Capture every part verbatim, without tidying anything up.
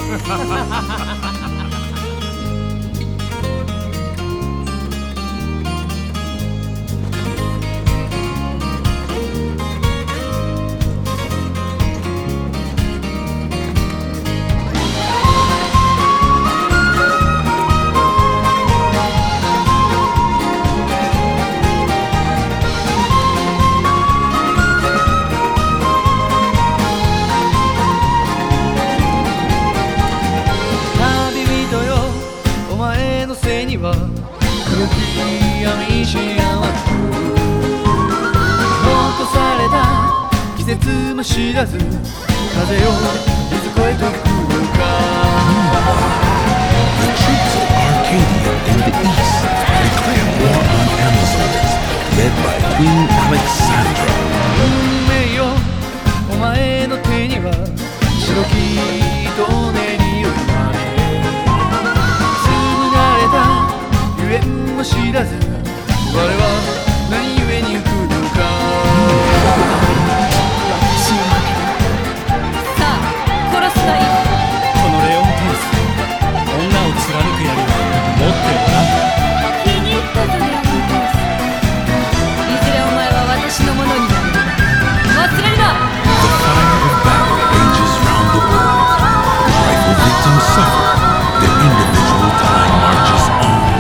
黒き闇しやわく残された季節も知らず風をいつ越えてくるか The troops of Arcadia in the east declare war on Amazons, led by Queen Alexandra. 運命よ、お前の手には白き糸ねによりまれゆえんも知らず我は何故に来るのか私の負けだ。さあ殺すがいい。 このレオンテウス、女を貫く槍を持っておらん。 気に入ったぞレオンテウス。いずれお前は私のものになる。忘れるな。 The fire of battle rages round the world. Trifle victims suffer. Their individual time marches on.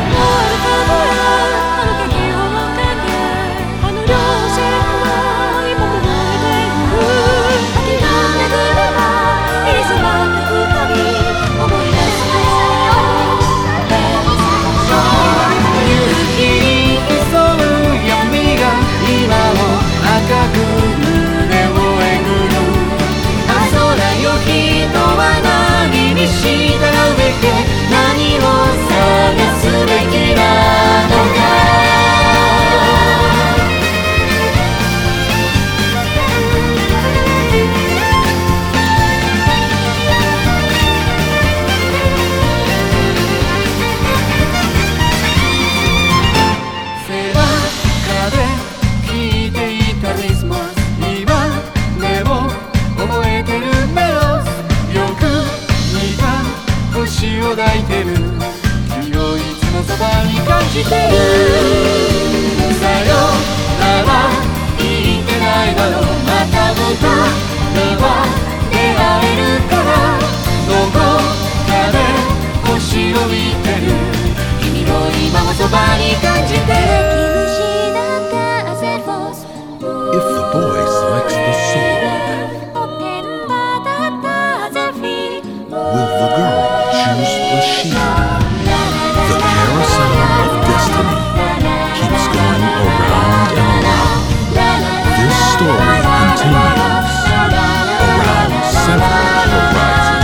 抱いてる君をいつもそばに感じてるさよなら言ってないだろうまた僕には出会えるからどこかで星を見てる君を今もそばに感じてる If the boy selects the sword, will the girl choose the shield? The carousel of destiny keeps going around and around. This story continues around several horizons.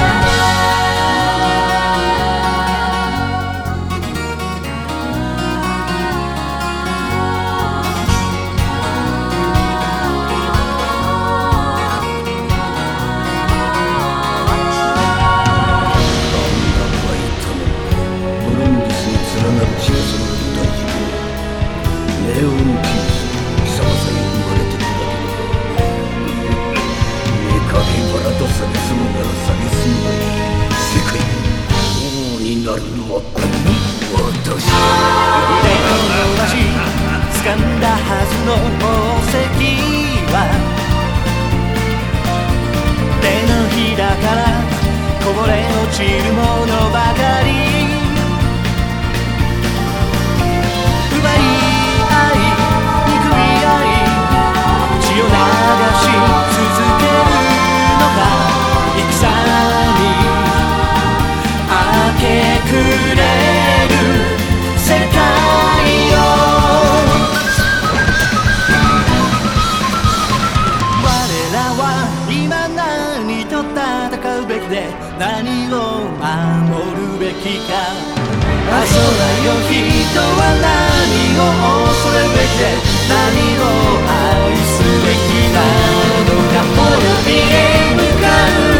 掴んだはずの宝石は手のひらからこぼれ落ちるものばかり奪い合い憎み合い血を流し続けるのが戦に明け暮れる世界よ何を守るべきかあそらよ人は何を恐れべきで何を愛すべきなのか滅びへ向かう